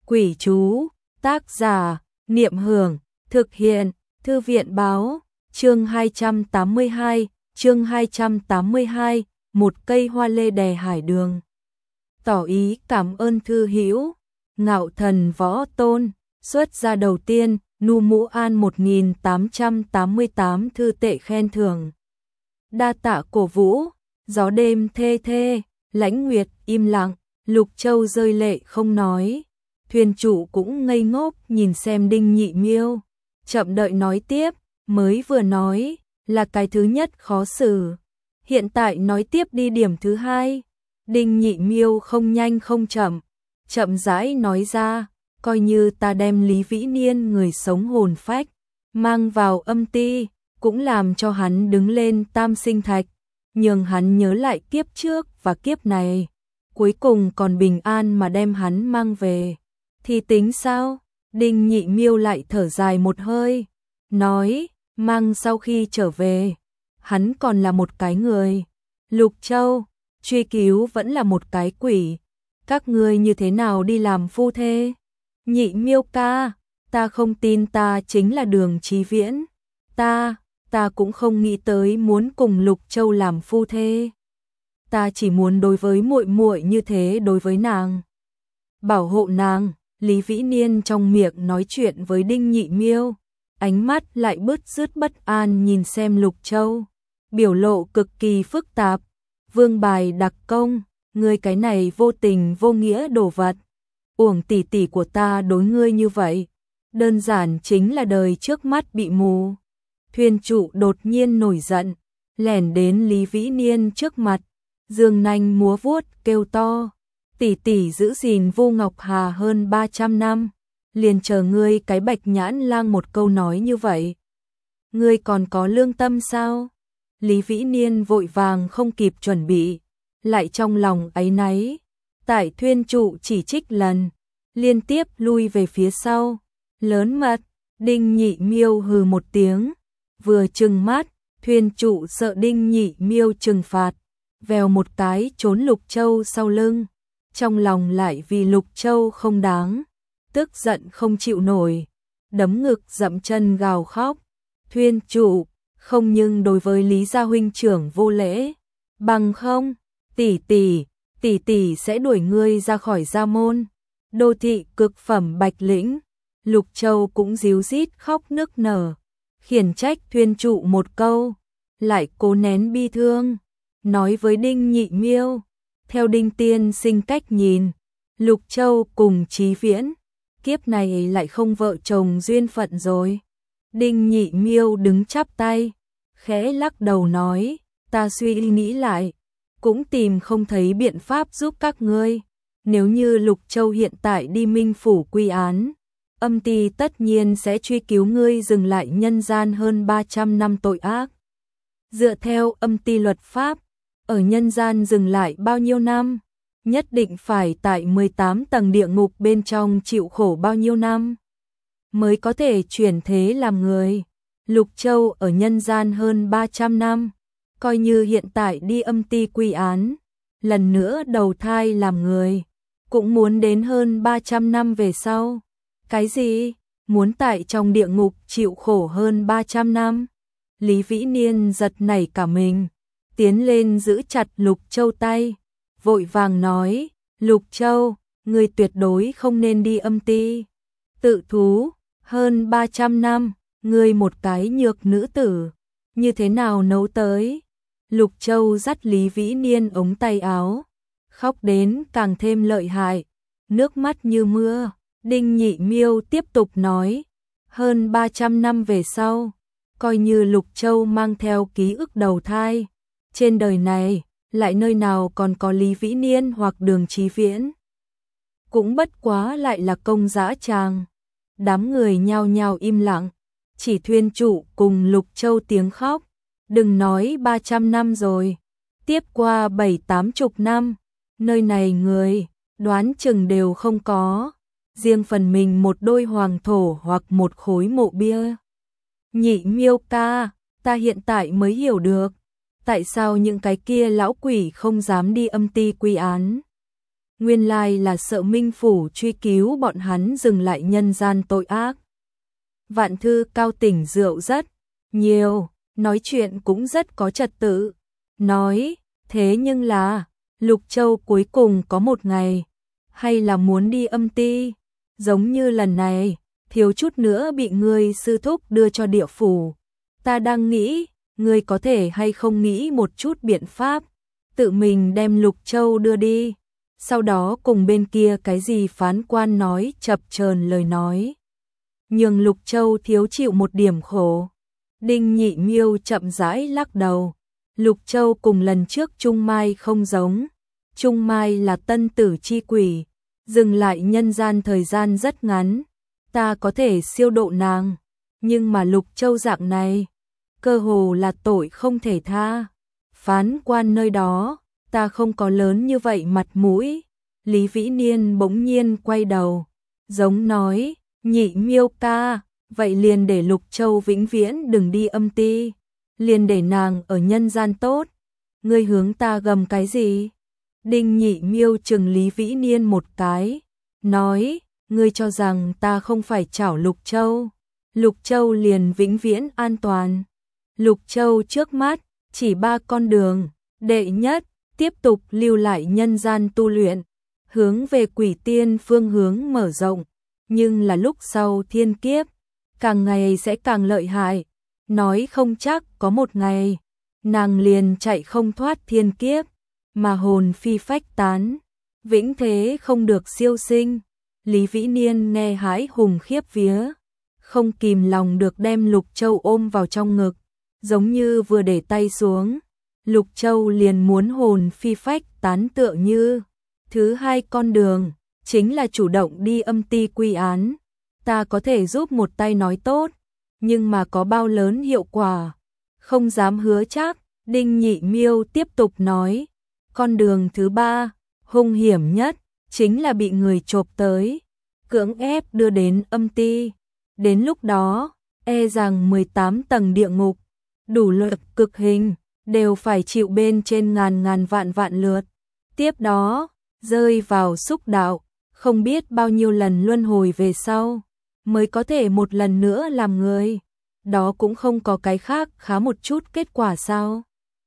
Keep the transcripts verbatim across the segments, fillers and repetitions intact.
Quỷ chú, tác giả, Niệm Hưởng, thực hiện, Thư viện báo, chương hai trăm tám mươi hai, chương hai trăm tám mươi hai, một cây hoa lê đè hải đường. Tỏ ý cảm ơn thư hữu, Ngạo Thần Võ Tôn, xuất gia đầu tiên, Nu Mũ An một nghìn tám trăm tám mươi tám thư tệ khen thưởng. Đa tạ cổ vũ, gió đêm thê thê, Lãnh Nguyệt im lặng, Lục Châu rơi lệ không nói. Thuyền chủ cũng ngây ngốc nhìn xem Đinh Nhị Miêu, chậm đợi nói tiếp, mới vừa nói là cái thứ nhất khó xử. Hiện tại nói tiếp đi điểm thứ hai. Đinh Nhị Miêu không nhanh không chậm, chậm rãi nói ra, coi như ta đem Lý Vĩ Niên người sống hồn phách mang vào âm ti, cũng làm cho hắn đứng lên tam sinh thạch, nhường hắn nhớ lại kiếp trước và kiếp này, cuối cùng còn bình an mà đem hắn mang về. Thì tính sao? Đinh Nhị Miêu lại thở dài một hơi, nói, mang sau khi trở về, hắn còn là một cái người. Lục Châu, truy cứu vẫn là một cái quỷ. Các ngươi như thế nào đi làm phu thê? Nhị Miêu ca, ta không tin ta chính là Đường Chí Viễn. Ta, ta cũng không nghĩ tới muốn cùng Lục Châu làm phu thê. Ta chỉ muốn đối với muội muội như thế đối với nàng. Bảo hộ nàng. Lý Vĩ Niên trong miệng nói chuyện với Đinh Nhị Miêu, ánh mắt lại bứt rứt bất an nhìn xem Lục Châu, biểu lộ cực kỳ phức tạp. Vương bài đặc công, ngươi cái này vô tình vô nghĩa đồ vật, uổng tỷ tỷ của ta đối ngươi như vậy, đơn giản chính là đời trước mắt bị mù. Thuyền chủ đột nhiên nổi giận, lẻn đến Lý Vĩ Niên trước mặt, giương nanh múa vuốt kêu to. Tỷ tỷ giữ gìn Vu Ngọc Hà hơn ba trăm năm, liền chờ ngươi cái Bạch Nhãn Lang một câu nói như vậy. Ngươi còn có lương tâm sao? Lý Vĩ Niên vội vàng không kịp chuẩn bị, lại trong lòng áy náy. Tại thuyền trụ chỉ trích lần, liên tiếp lui về phía sau. Lớn mật, Đinh Nhị Miêu hừ một tiếng, vừa trừng mắt, thuyền trụ sợ Đinh Nhị Miêu trừng phạt, vèo một cái trốn Lục Châu sau lưng. Trong lòng lại vì Lục Châu không đáng, tức giận không chịu nổi, đấm ngực dậm chân gào khóc. Thuyền trụ, không nhưng đối với Lý gia huynh trưởng vô lễ, bằng không, tỷ tỷ, tỷ tỷ sẽ đuổi ngươi ra khỏi gia môn. Đô thị cực phẩm Bạch Lĩnh, Lục Châu cũng ríu rít khóc nức nở, khiển trách thuyền trụ một câu, lại cố nén bi thương, nói với Đinh Nhị Miêu. Theo Đinh tiên sinh cách nhìn, Lục Châu cùng Chí Viễn, kiếp này lại không vợ chồng duyên phận rồi. Đinh Nhị Miêu đứng chắp tay, khẽ lắc đầu nói, ta suy nghĩ lại, cũng tìm không thấy biện pháp giúp các ngươi. Nếu như Lục Châu hiện tại đi Minh Phủ quy án, âm ty tất nhiên sẽ truy cứu ngươi dừng lại nhân gian hơn ba trăm năm tội ác. Dựa theo âm ty luật pháp, ở nhân gian dừng lại bao nhiêu năm, nhất định phải tại mười tám tầng địa ngục bên trong chịu khổ bao nhiêu năm, mới có thể chuyển thế làm người. Lục Châu ở nhân gian hơn ba trăm năm, coi như hiện tại đi âm ty quy án, lần nữa đầu thai làm người, cũng muốn đến hơn ba trăm năm về sau. Cái gì? Muốn tại trong địa ngục chịu khổ hơn ba trăm năm? Lý Vĩ Niên giật nảy cả mình, tiến lên giữ chặt Lục Châu tay, vội vàng nói, Lục Châu, ngươi tuyệt đối không nên đi âm ty. Tự thú, hơn ba trăm năm, ngươi một cái nhược nữ tử, như thế nào nấu tới? Lục Châu dắt Lý Vĩ Niên ống tay áo, khóc đến càng thêm lợi hại, nước mắt như mưa. Đinh Nhị Miêu tiếp tục nói, hơn ba trăm năm về sau, coi như Lục Châu mang theo ký ức đầu thai, trên đời này, lại nơi nào còn có Lý Vĩ Niên hoặc Đường Chí Viễn. Cũng bất quá lại là công dã tràng. Đám người nhao nhao im lặng, chỉ thuyền trụ cùng Lục Châu tiếng khóc. Đừng nói ba trăm năm rồi, tiếp qua bảy tám chục năm, nơi này người, đoán chừng đều không có, riêng phần mình một đôi hoàng thổ hoặc một khối mộ bia. Nhị Miêu ca, ta hiện tại mới hiểu được, tại sao những cái kia lão quỷ không dám đi âm ty quy án. Nguyên lai là sợ Minh Phủ truy cứu bọn hắn dừng lại nhân gian tội ác. Vạn Thư Cao tỉnh rượu rất nhiều, nói chuyện cũng rất có trật tự. Nói, thế nhưng là, Lục Châu cuối cùng có một ngày, hay là muốn đi âm ti, giống như lần này, thiếu chút nữa bị ngươi sư thúc đưa cho địa phủ. Ta đang nghĩ, ngươi có thể hay không nghĩ một chút biện pháp, tự mình đem Lục Châu đưa đi, sau đó cùng bên kia cái gì phán quan nói chập chờn lời nói. Nhường Lục Châu thiếu chịu một điểm khổ. Đinh Nhị Miêu chậm rãi lắc đầu. Lục Châu cùng lần trước Trung Mai không giống. Trung Mai là tân tử chi quỷ, dừng lại nhân gian thời gian rất ngắn. Ta có thể siêu độ nàng, nhưng mà Lục Châu dạng này, cơ hồ là tội không thể tha. Phán quan nơi đó, ta không có lớn như vậy mặt mũi. Lý Vĩ Niên bỗng nhiên quay đầu, giống nói, Nhị Miêu ca, vậy liền để Lục Châu vĩnh viễn đừng đi âm ti, liền để nàng ở nhân gian tốt. Ngươi hướng ta gầm cái gì? Đinh Nhị Miêu chừng Lý Vĩ Niên một cái, nói, ngươi cho rằng ta không phải chảo Lục Châu, Lục Châu liền vĩnh viễn an toàn. Lục Châu trước mắt, chỉ ba con đường, đệ nhất, tiếp tục lưu lại nhân gian tu luyện, hướng về quỷ tiên phương hướng mở rộng, nhưng là lúc sau thiên kiếp, càng ngày sẽ càng lợi hại, nói không chắc có một ngày, nàng liền chạy không thoát thiên kiếp, mà hồn phi phách tán, vĩnh thế không được siêu sinh. Lý Vĩ Niên nghe hãi hùng khiếp vía, không kìm lòng được đem Lục Châu ôm vào trong ngực, giống như vừa để tay xuống, Lục Châu liền muốn hồn phi phách tán tựa như. Thứ hai con đường, chính là chủ động đi âm ti quy án. Ta có thể giúp một tay nói tốt, nhưng mà có bao lớn hiệu quả, không dám hứa chắc. Đinh Nhị Miêu tiếp tục nói, con đường thứ ba, hung hiểm nhất, chính là bị người chộp tới, cưỡng ép đưa đến âm ti. Đến lúc đó, e rằng mười tám tầng địa ngục, đủ luật cực hình, đều phải chịu bên trên ngàn ngàn vạn vạn lượt. Tiếp đó, rơi vào xúc đạo, không biết bao nhiêu lần luân hồi về sau, mới có thể một lần nữa làm người. Đó cũng không có cái khác khá một chút kết quả sao?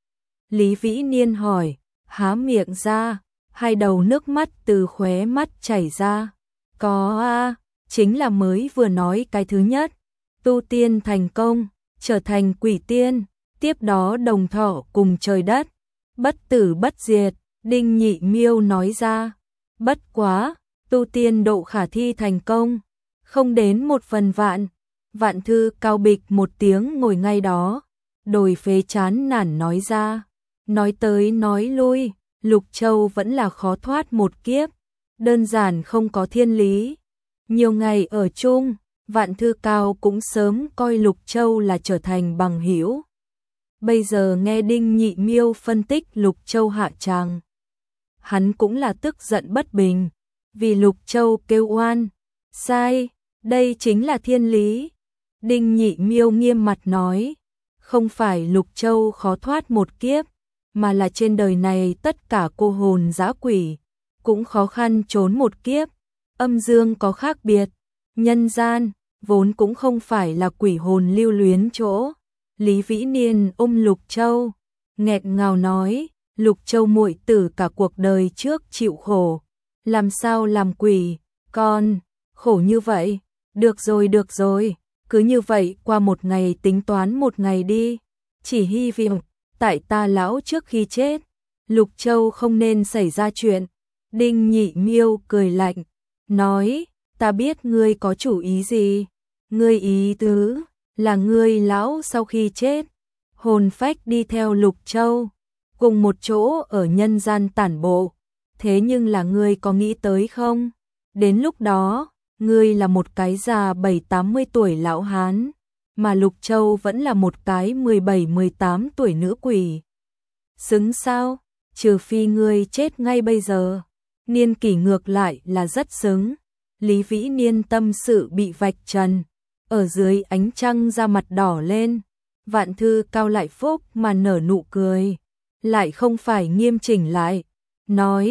Lý Vĩ Niên hỏi, há miệng ra, hai đầu nước mắt từ khóe mắt chảy ra. Có a, chính là mới vừa nói cái thứ nhất, tu tiên thành công, trở thành quỷ tiên, tiếp đó đồng thọ cùng trời đất, bất tử bất diệt. Đinh Nhị Miêu nói ra, bất quá, tu tiên độ khả thi thành công, không đến một phần vạn. Vạn Thư Cao bịch một tiếng ngồi ngay đó, đồi phế chán nản nói ra, nói tới nói lui, Lục Châu vẫn là khó thoát một kiếp, đơn giản không có thiên lý. Nhiều ngày ở chung, Vạn Thư Cao cũng sớm coi Lục Châu là trở thành bằng hữu. Bây giờ nghe Đinh Nhị Miêu phân tích Lục Châu hạ tràng, hắn cũng là tức giận bất bình, vì Lục Châu kêu oan, sai, đây chính là thiên lý. Đinh Nhị Miêu nghiêm mặt nói, không phải Lục Châu khó thoát một kiếp, mà là trên đời này tất cả cô hồn dã quỷ, cũng khó khăn trốn một kiếp. Âm dương có khác biệt, nhân gian, vốn cũng không phải là quỷ hồn lưu luyến chỗ. Lý Vĩ Niên ôm Lục Châu, nghẹt ngào nói, Lục Châu muội tử cả cuộc đời trước chịu khổ, làm sao làm quỷ, con, khổ như vậy, được rồi được rồi, cứ như vậy qua một ngày tính toán một ngày đi, chỉ hy vọng, tại ta lão trước khi chết, Lục Châu không nên xảy ra chuyện. Đinh Nhị Miêu cười lạnh, nói, ta biết ngươi có chủ ý gì, ngươi ý tứ là ngươi lão sau khi chết, hồn phách đi theo Lục Châu, cùng một chỗ ở nhân gian tản bộ, thế nhưng là ngươi có nghĩ tới không? Đến lúc đó, ngươi là một cái già bảy tám mươi tuổi lão hán, mà Lục Châu vẫn là một cái mười bảy mười tám tuổi nữ quỷ. Xứng sao? Trừ phi ngươi chết ngay bây giờ. Niên Kỷ ngược lại là rất xứng. Lý Vĩ Niên tâm sự bị vạch trần, ở dưới ánh trăng da mặt đỏ lên. Vạn Thư Cao lại phúc mà nở nụ cười, lại không phải nghiêm chỉnh lại, nói,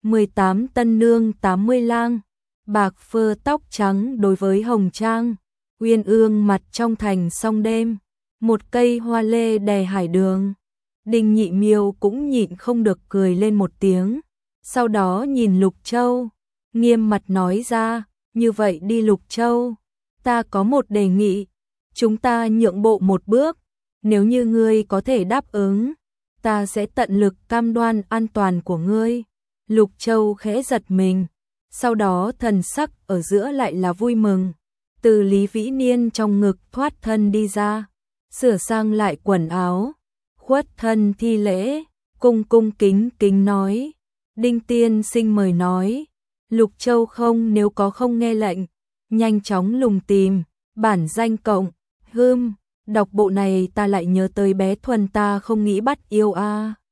mười tám tân nương tám mươi lang, bạc phơ tóc trắng đối với hồng trang, uyên ương mặt trong thành song đêm, một cây hoa lê đè hải đường. Đinh Nhị Miêu cũng nhịn không được cười lên một tiếng, sau đó nhìn Lục Châu, nghiêm mặt nói ra, như vậy đi Lục Châu, ta có một đề nghị, chúng ta nhượng bộ một bước, nếu như ngươi có thể đáp ứng, ta sẽ tận lực cam đoan an toàn của ngươi. Lục Châu khẽ giật mình, sau đó thần sắc ở giữa lại là vui mừng, từ Lý Vĩ Niên trong ngực thoát thân đi ra, sửa sang lại quần áo, khuất thân thi lễ, cung cung kính kính nói, Đinh tiên sinh mời nói. Lục Châu không nếu có không nghe lệnh, nhanh chóng lùng tìm, bản danh cộng, hươm, đọc bộ này ta lại nhớ tới bé Thuần ta không nghĩ bắt yêu a. À.